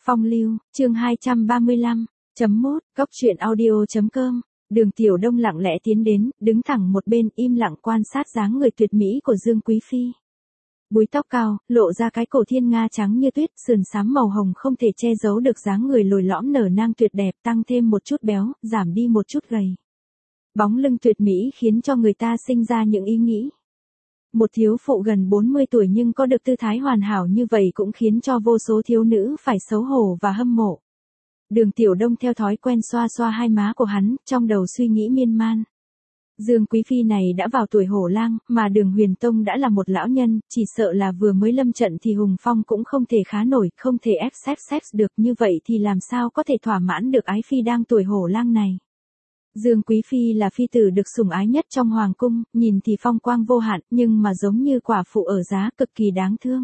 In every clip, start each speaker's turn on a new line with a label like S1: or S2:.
S1: Phong lưu, chương 235. Mốt, Cóc truyện audio.com. Đường Tiểu Đông lặng lẽ tiến đến, đứng thẳng một bên im lặng quan sát dáng người tuyệt mỹ của Dương Quý Phi. Búi tóc cao, lộ ra cái cổ thiên nga trắng như tuyết, sườn xám màu hồng không thể che giấu được dáng người lồi lõm nở nang tuyệt đẹp, tăng thêm một chút béo, giảm đi một chút gầy. Bóng lưng tuyệt mỹ khiến cho người ta sinh ra những ý nghĩ. Một thiếu phụ gần 40 tuổi nhưng có được tư thái hoàn hảo như vậy cũng khiến cho vô số thiếu nữ phải xấu hổ và hâm mộ. Đường Tiểu Đông theo thói quen xoa xoa hai má của hắn, trong đầu suy nghĩ miên man. Dương Quý Phi này đã vào tuổi hổ lang, mà Đường Huyền Tông đã là một lão nhân, chỉ sợ là vừa mới lâm trận thì Hùng Phong cũng không thể khá nổi, không thể ép được, như vậy thì làm sao có thể thỏa mãn được ái phi đang tuổi hổ lang này. Dương Quý Phi là phi tử được sủng ái nhất trong hoàng cung, nhìn thì phong quang vô hạn, nhưng mà giống như quả phụ ở giá, cực kỳ đáng thương.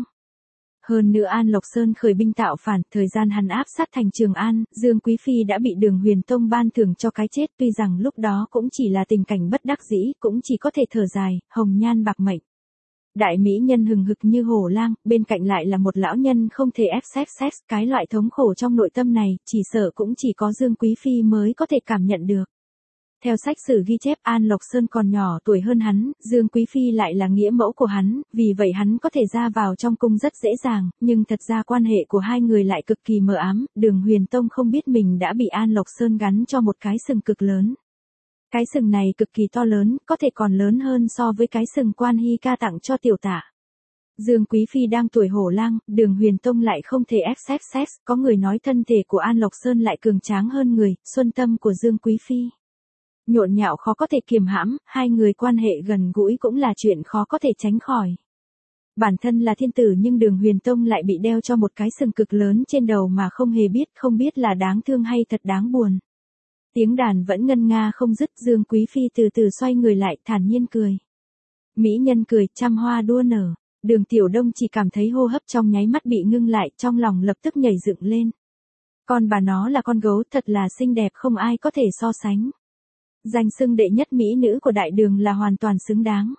S1: Hơn nữa An Lộc Sơn khởi binh tạo phản, thời gian hắn áp sát thành Trường An, Dương Quý Phi đã bị Đường Huyền Tông ban thưởng cho cái chết, tuy rằng lúc đó cũng chỉ là tình cảnh bất đắc dĩ, cũng chỉ có thể thở dài, hồng nhan bạc mệnh. Đại mỹ nhân hừng hực như hổ lang, bên cạnh lại là một lão nhân không thể ép, cái loại thống khổ trong nội tâm này, chỉ sợ cũng chỉ có Dương Quý Phi mới có thể cảm nhận được. Theo sách sử ghi chép An Lộc Sơn còn nhỏ tuổi hơn hắn, Dương Quý Phi lại là nghĩa mẫu của hắn, vì vậy hắn có thể ra vào trong cung rất dễ dàng, nhưng thật ra quan hệ của hai người lại cực kỳ mờ ám, Đường Huyền Tông không biết mình đã bị An Lộc Sơn gắn cho một cái sừng cực lớn. Cái sừng này cực kỳ to lớn, có thể còn lớn hơn so với cái sừng Quan Hy ca tặng cho tiểu tả. Dương Quý Phi đang tuổi hổ lang, Đường Huyền Tông lại không thể ép, có người nói thân thể của An Lộc Sơn lại cường tráng hơn người, xuân tâm của Dương Quý Phi nhộn nhạo khó có thể kiềm hãm, hai người quan hệ gần gũi cũng là chuyện khó có thể tránh khỏi. Bản thân là thiên tử nhưng Đường Huyền Tông lại bị đeo cho một cái sừng cực lớn trên đầu mà không hề biết, không biết là đáng thương hay thật đáng buồn. Tiếng đàn vẫn ngân nga không dứt, Dương Quý Phi từ từ xoay người lại, thản nhiên cười. Mỹ nhân cười, trăm hoa đua nở. Đường Tiểu Đông chỉ cảm thấy hô hấp trong nháy mắt bị ngưng lại, trong lòng lập tức nhảy dựng lên. Con bà nó là con gấu, thật là xinh đẹp không ai có thể so sánh. Danh xưng đệ nhất mỹ nữ của đại đường là hoàn toàn xứng đáng.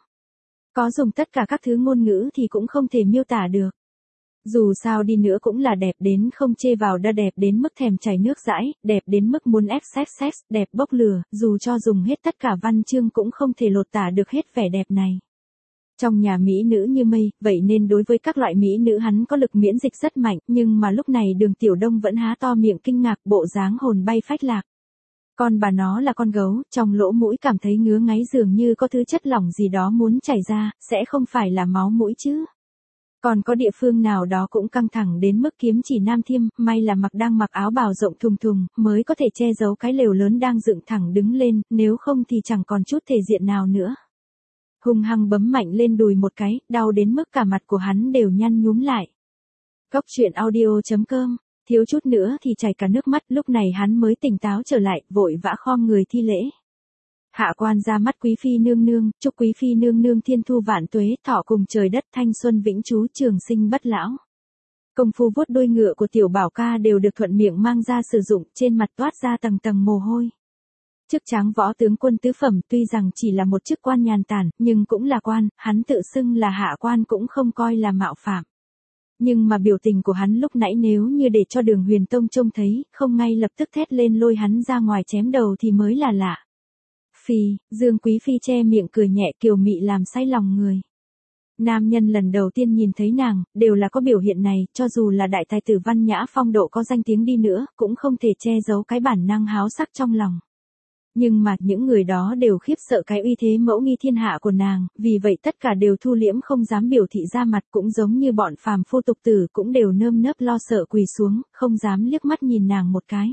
S1: Có dùng tất cả các thứ ngôn ngữ thì cũng không thể miêu tả được. Dù sao đi nữa cũng là đẹp đến không chê vào đa, đẹp đến mức thèm chảy nước dãi, đẹp đến mức muốn ép, đẹp bốc lửa, dù cho dùng hết tất cả văn chương cũng không thể lột tả được hết vẻ đẹp này. Trong nhà mỹ nữ như mây, vậy nên đối với các loại mỹ nữ hắn có lực miễn dịch rất mạnh, nhưng mà lúc này Đường Tiểu Đông vẫn há to miệng kinh ngạc, bộ dáng hồn bay phách lạc. Con bà nó là con gấu, trong lỗ mũi cảm thấy ngứa ngáy dường như có thứ chất lỏng gì đó muốn chảy ra, sẽ không phải là máu mũi chứ. Còn có địa phương nào đó cũng căng thẳng đến mức kiếm chỉ nam thiêm, may là đang mặc áo bào rộng thùng mới có thể che giấu cái lều lớn đang dựng thẳng đứng lên, nếu không thì chẳng còn chút thể diện nào nữa. Hung hăng bấm mạnh lên đùi một cái, đau đến mức cả mặt của hắn đều nhăn nhúm lại. Cóc truyện audio.com. Thiếu chút nữa thì chảy cả nước mắt, lúc này hắn mới tỉnh táo trở lại, vội vã khom người thi lễ. Hạ quan ra mắt Quý Phi nương nương, chúc Quý Phi nương nương thiên thu vạn tuế, thọ cùng trời đất, thanh xuân vĩnh trú, trường sinh bất lão. Công phu vuốt đuôi ngựa của tiểu bảo ca đều được thuận miệng mang ra sử dụng, trên mặt toát ra tầng tầng mồ hôi. Chức tráng võ tướng quân tứ phẩm tuy rằng chỉ là một chức quan nhàn tản, nhưng cũng là quan, hắn tự xưng là hạ quan cũng không coi là mạo phạm. Nhưng mà biểu tình của hắn lúc nãy nếu như để cho Đường Huyền Tông trông thấy, không ngay lập tức thét lên lôi hắn ra ngoài chém đầu thì mới là lạ. Phi, Dương Quý Phi che miệng cười nhẹ kiều mị làm say lòng người. Nam nhân lần đầu tiên nhìn thấy nàng, đều là có biểu hiện này, cho dù là đại tài tử văn nhã phong độ có danh tiếng đi nữa, cũng không thể che giấu cái bản năng háo sắc trong lòng. Nhưng mà những người đó đều khiếp sợ cái uy thế mẫu nghi thiên hạ của nàng, vì vậy tất cả đều thu liễm không dám biểu thị ra mặt, cũng giống như bọn phàm phu tục tử cũng đều nơm nớp lo sợ quỳ xuống, không dám liếc mắt nhìn nàng một cái.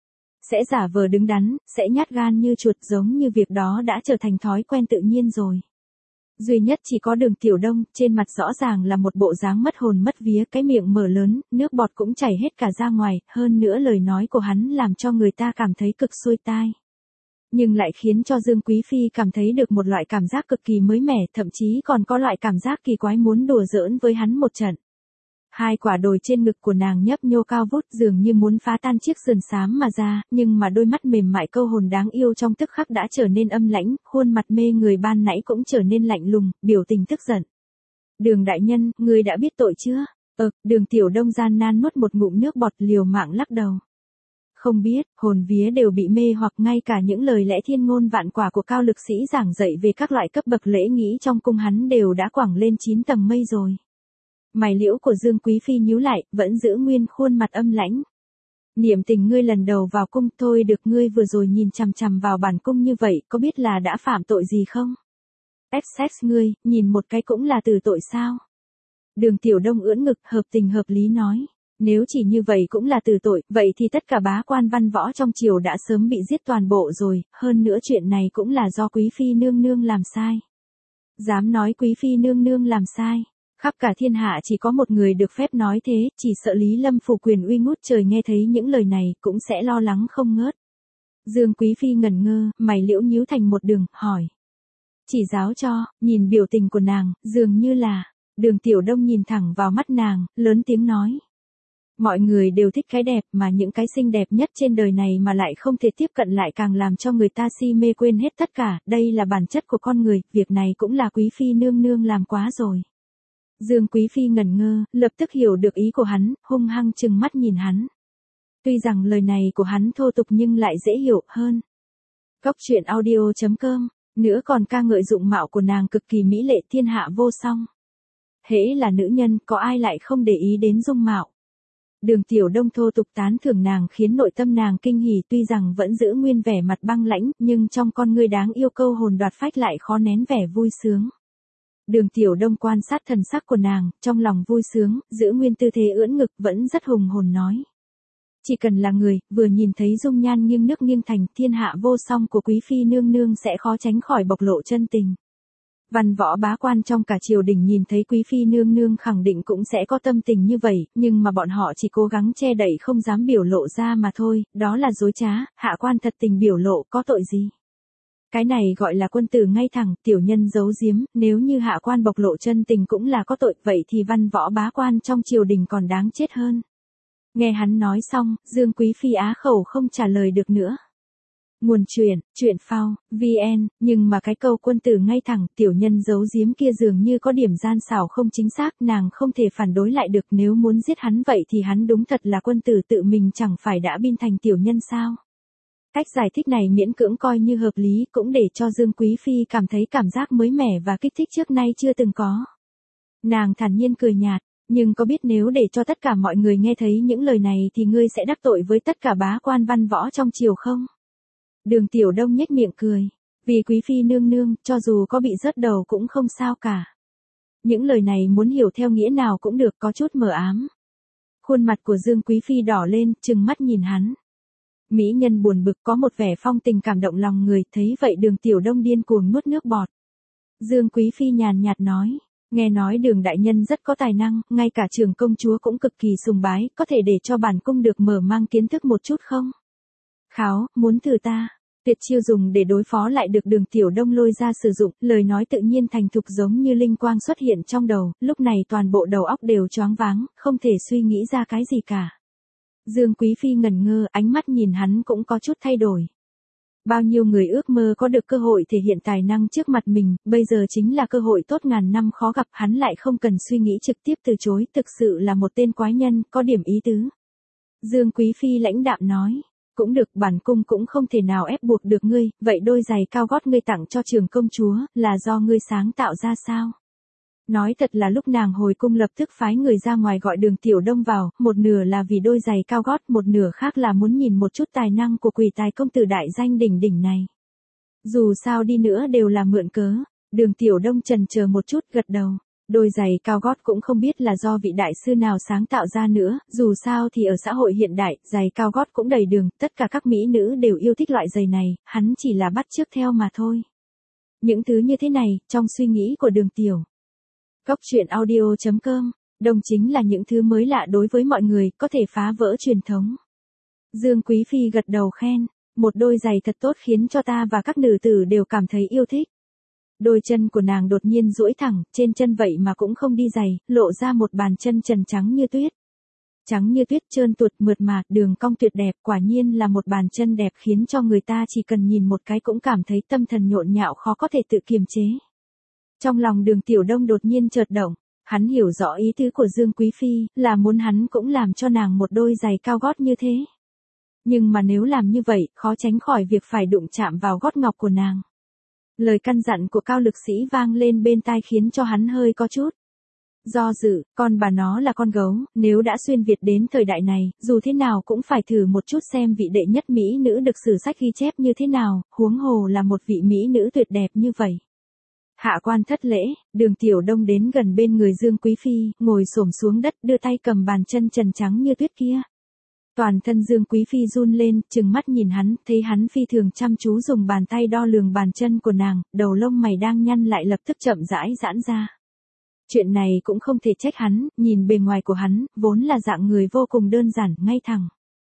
S1: Sẽ giả vờ đứng đắn, sẽ nhát gan như chuột, giống như việc đó đã trở thành thói quen tự nhiên rồi. Duy nhất chỉ có Đường Tiểu Đông, trên mặt rõ ràng là một bộ dáng mất hồn mất vía, cái miệng mở lớn, nước bọt cũng chảy hết cả ra ngoài, hơn nữa lời nói của hắn làm cho người ta cảm thấy cực xuôi tai. Nhưng lại khiến cho Dương Quý Phi cảm thấy được một loại cảm giác cực kỳ mới mẻ, thậm chí còn có loại cảm giác kỳ quái muốn đùa giỡn với hắn một trận. Hai quả đồi trên ngực của nàng nhấp nhô cao vút dường như muốn phá tan chiếc sườn xám mà ra, nhưng mà đôi mắt mềm mại câu hồn đáng yêu trong tức khắc đã trở nên âm lãnh, khuôn mặt mê người ban nãy cũng trở nên lạnh lùng, biểu tình tức giận. Đường đại nhân, ngươi đã biết tội chưa? Đường Tiểu Đông gian nan nuốt một ngụm nước bọt liều mạng lắc đầu. Không biết, hồn vía đều bị mê hoặc ngay cả những lời lẽ thiên ngôn vạn quả của cao lực sĩ giảng dạy về các loại cấp bậc lễ nghĩ trong cung hắn đều đã quẳng lên 9 tầng mây rồi. Mày liễu của Dương Quý Phi nhíu lại, vẫn giữ nguyên khuôn mặt âm lãnh. Niệm Tình ngươi lần đầu vào cung thôi được, ngươi vừa rồi nhìn chằm chằm vào bản cung như vậy, có biết là đã phạm tội gì không? Sex ngươi, nhìn một cái cũng là từ tội sao? Đường Tiểu Đông ưỡn ngực hợp tình hợp lý nói. Nếu chỉ như vậy cũng là từ tội, vậy thì tất cả bá quan văn võ trong triều đã sớm bị giết toàn bộ rồi, hơn nữa chuyện này cũng là do Quý Phi nương nương làm sai. Dám nói Quý Phi nương nương làm sai, khắp cả thiên hạ chỉ có một người được phép nói thế, chỉ sợ Lý Lâm phủ quyền uy ngút trời nghe thấy những lời này cũng sẽ lo lắng không ngớt. Dương Quý Phi ngẩn ngơ, mày liễu nhíu thành một đường, hỏi. Chỉ giáo cho, nhìn biểu tình của nàng, dường như là, Đường Tiểu Đông nhìn thẳng vào mắt nàng, lớn tiếng nói. Mọi người đều thích cái đẹp mà những cái xinh đẹp nhất trên đời này mà lại không thể tiếp cận lại càng làm cho người ta si mê quên hết tất cả, đây là bản chất của con người, việc này cũng là Quý Phi nương nương làm quá rồi. Dương Quý Phi ngẩn ngơ, lập tức hiểu được ý của hắn, hung hăng trừng mắt nhìn hắn. Tuy rằng lời này của hắn thô tục nhưng lại dễ hiểu hơn. Cóc truyện audio.com, nữa còn ca ngợi dụng mạo của nàng cực kỳ mỹ lệ thiên hạ vô song. Hễ là nữ nhân có ai lại không để ý đến dung mạo. Đường Tiểu Đông thô tục tán thưởng nàng khiến nội tâm nàng kinh hỉ, tuy rằng vẫn giữ nguyên vẻ mặt băng lãnh, nhưng trong con ngươi đáng yêu câu hồn đoạt phách lại khó nén vẻ vui sướng. Đường Tiểu Đông quan sát thần sắc của nàng, trong lòng vui sướng, giữ nguyên tư thế ưỡn ngực vẫn rất hùng hồn nói. Chỉ cần là người, vừa nhìn thấy dung nhan nghiêng nước nghiêng thành thiên hạ vô song của Quý Phi nương nương sẽ khó tránh khỏi bộc lộ chân tình. Văn võ bá quan trong cả triều đình nhìn thấy Quý Phi nương nương khẳng định cũng sẽ có tâm tình như vậy, nhưng mà bọn họ chỉ cố gắng che đậy không dám biểu lộ ra mà thôi, đó là dối trá, hạ quan thật tình biểu lộ có tội gì. Cái này gọi là quân tử ngay thẳng, tiểu nhân giấu giếm, nếu như hạ quan bộc lộ chân tình cũng là có tội, vậy thì văn võ bá quan trong triều đình còn đáng chết hơn. Nghe hắn nói xong, Dương Quý Phi á khẩu không trả lời được nữa. Nguồn truyện phao, VN, nhưng mà cái câu quân tử ngay thẳng, tiểu nhân giấu giếm kia dường như có điểm gian xảo không chính xác, nàng không thể phản đối lại được, nếu muốn giết hắn vậy thì hắn đúng thật là quân tử, tự mình chẳng phải đã bin thành tiểu nhân sao. Cách giải thích này miễn cưỡng coi như hợp lý, cũng để cho Dương Quý Phi cảm thấy cảm giác mới mẻ và kích thích trước nay chưa từng có. Nàng thản nhiên cười nhạt, nhưng có biết nếu để cho tất cả mọi người nghe thấy những lời này thì ngươi sẽ đắc tội với tất cả bá quan văn võ trong triều không? Đường Tiểu Đông nhếch miệng cười, vì Quý Phi nương nương, cho dù có bị rớt đầu cũng không sao cả. Những lời này muốn hiểu theo nghĩa nào cũng được, có chút mờ ám. Khuôn mặt của Dương Quý Phi đỏ lên, trừng mắt nhìn hắn. Mỹ nhân buồn bực có một vẻ phong tình cảm động lòng người, thấy vậy Đường Tiểu Đông điên cuồng nuốt nước bọt. Dương Quý Phi nhàn nhạt nói, nghe nói Đường đại nhân rất có tài năng, ngay cả trưởng công chúa cũng cực kỳ sùng bái, có thể để cho bản cung được mở mang kiến thức một chút không? Kháo, muốn thử ta? Tuyệt chiêu dùng để đối phó lại được Đường Tiểu Đông lôi ra sử dụng, lời nói tự nhiên thành thục giống như linh quang xuất hiện trong đầu, lúc này toàn bộ đầu óc đều choáng váng, không thể suy nghĩ ra cái gì cả. Dương Quý Phi ngẩn ngơ, ánh mắt nhìn hắn cũng có chút thay đổi. Bao nhiêu người ước mơ có được cơ hội thể hiện tài năng trước mặt mình, bây giờ chính là cơ hội tốt ngàn năm khó gặp, hắn lại không cần suy nghĩ trực tiếp từ chối, thực sự là một tên quái nhân, có điểm ý tứ. Dương Quý Phi lãnh đạm nói, cũng được, bản cung cũng không thể nào ép buộc được ngươi, vậy đôi giày cao gót ngươi tặng cho trưởng công chúa, là do ngươi sáng tạo ra sao? Nói thật là lúc nàng hồi cung lập tức phái người ra ngoài gọi Đường Tiểu Đông vào, một nửa là vì đôi giày cao gót, một nửa khác là muốn nhìn một chút tài năng của quỷ tài công tử đại danh đỉnh đỉnh này. Dù sao đi nữa đều là mượn cớ. Đường Tiểu Đông chần chờ một chút gật đầu. Đôi giày cao gót cũng không biết là do vị đại sư nào sáng tạo ra nữa, dù sao thì ở xã hội hiện đại, giày cao gót cũng đầy đường, tất cả các mỹ nữ đều yêu thích loại giày này, hắn chỉ là bắt chước theo mà thôi. Những thứ như thế này, trong suy nghĩ của Đường Tiểu Cóc truyện audio.com, đồng chính là những thứ mới lạ đối với mọi người, có thể phá vỡ truyền thống. Dương Quý Phi gật đầu khen, một đôi giày thật tốt khiến cho ta và các nữ tử đều cảm thấy yêu thích. Đôi chân của nàng đột nhiên duỗi thẳng, trên chân vậy mà cũng không đi giày, lộ ra một bàn chân trần trắng như tuyết. Trắng như tuyết trơn tuột mượt mà, đường cong tuyệt đẹp, quả nhiên là một bàn chân đẹp khiến cho người ta chỉ cần nhìn một cái cũng cảm thấy tâm thần nhộn nhạo khó có thể tự kiềm chế. Trong lòng Đường Tiểu Đông đột nhiên chợt động, Hắn hiểu rõ ý tứ của Dương Quý Phi, là muốn hắn cũng làm cho nàng một đôi giày cao gót như thế. Nhưng mà nếu làm như vậy, khó tránh khỏi việc phải đụng chạm vào gót ngọc của nàng. Lời căn dặn của Cao Lực Sĩ vang lên bên tai khiến cho hắn hơi có chút do dự, con bà nó là con gấu, nếu đã xuyên Việt đến thời đại này, dù thế nào cũng phải thử một chút xem vị đệ nhất mỹ nữ được sử sách ghi chép như thế nào, huống hồ là một vị mỹ nữ tuyệt đẹp như vậy. Hạ quan thất lễ, Đường Tiểu Đông đến gần bên người Dương Quý Phi, ngồi xổm xuống đất đưa tay cầm bàn chân trần trắng như tuyết kia. Toàn thân Dương Quý Phi run lên, trừng mắt nhìn hắn, thấy hắn phi thường chăm chú dùng bàn tay đo lường bàn chân của nàng, đầu lông mày đang nhăn lại lập tức chậm rãi giãn ra. Chuyện này cũng không thể trách hắn, nhìn bề ngoài của hắn, vốn là dạng người vô cùng đơn giản, ngay thẳng.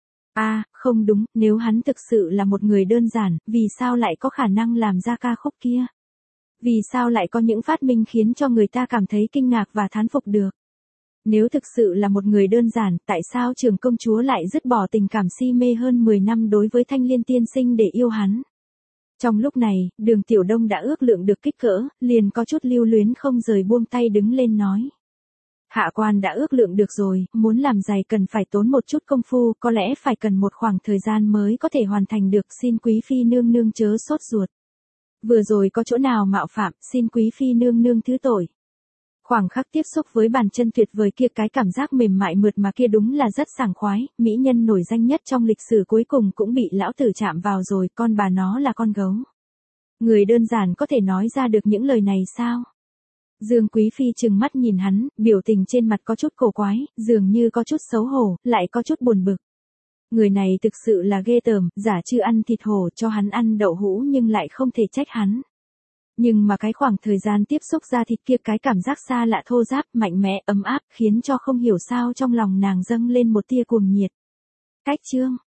S1: Không đúng, nếu hắn thực sự là một người đơn giản, vì sao lại có khả năng làm ra ca khúc kia? Vì sao lại có những phát minh khiến cho người ta cảm thấy kinh ngạc và thán phục được? Nếu thực sự là một người đơn giản, tại sao Trường công chúa lại dứt bỏ tình cảm si mê hơn 10 năm đối với Thanh Liên tiên sinh để yêu hắn? Trong lúc này, Đường Tiểu Đông đã ước lượng được kích cỡ, liền có chút lưu luyến không rời buông tay đứng lên nói. Hạ quan đã ước lượng được rồi, muốn làm giày cần phải tốn một chút công phu, có lẽ phải cần một khoảng thời gian mới có thể hoàn thành được, xin Quý Phi nương nương chớ sốt ruột. Vừa rồi có chỗ nào mạo phạm, xin Quý Phi nương nương thứ tội. Khoảng khắc tiếp xúc với bàn chân tuyệt vời kia, cái cảm giác mềm mại mượt mà kia đúng là rất sảng khoái, mỹ nhân nổi danh nhất trong lịch sử cuối cùng cũng bị lão tử chạm vào rồi, con bà nó là con gấu. Người đơn giản có thể nói ra được những lời này sao? Dương Quý Phi trừng mắt nhìn hắn, biểu tình trên mặt có chút cổ quái, dường như có chút xấu hổ, lại có chút buồn bực. Người này thực sự là ghê tởm, giả chư ăn thịt hổ cho hắn ăn đậu hũ nhưng lại không thể trách hắn. Nhưng mà cái khoảng thời gian tiếp xúc da thịt kia, cái cảm giác xa lạ thô ráp, mạnh mẽ, ấm áp, khiến cho không hiểu sao trong lòng nàng dâng lên một tia cuồng nhiệt. Cách chương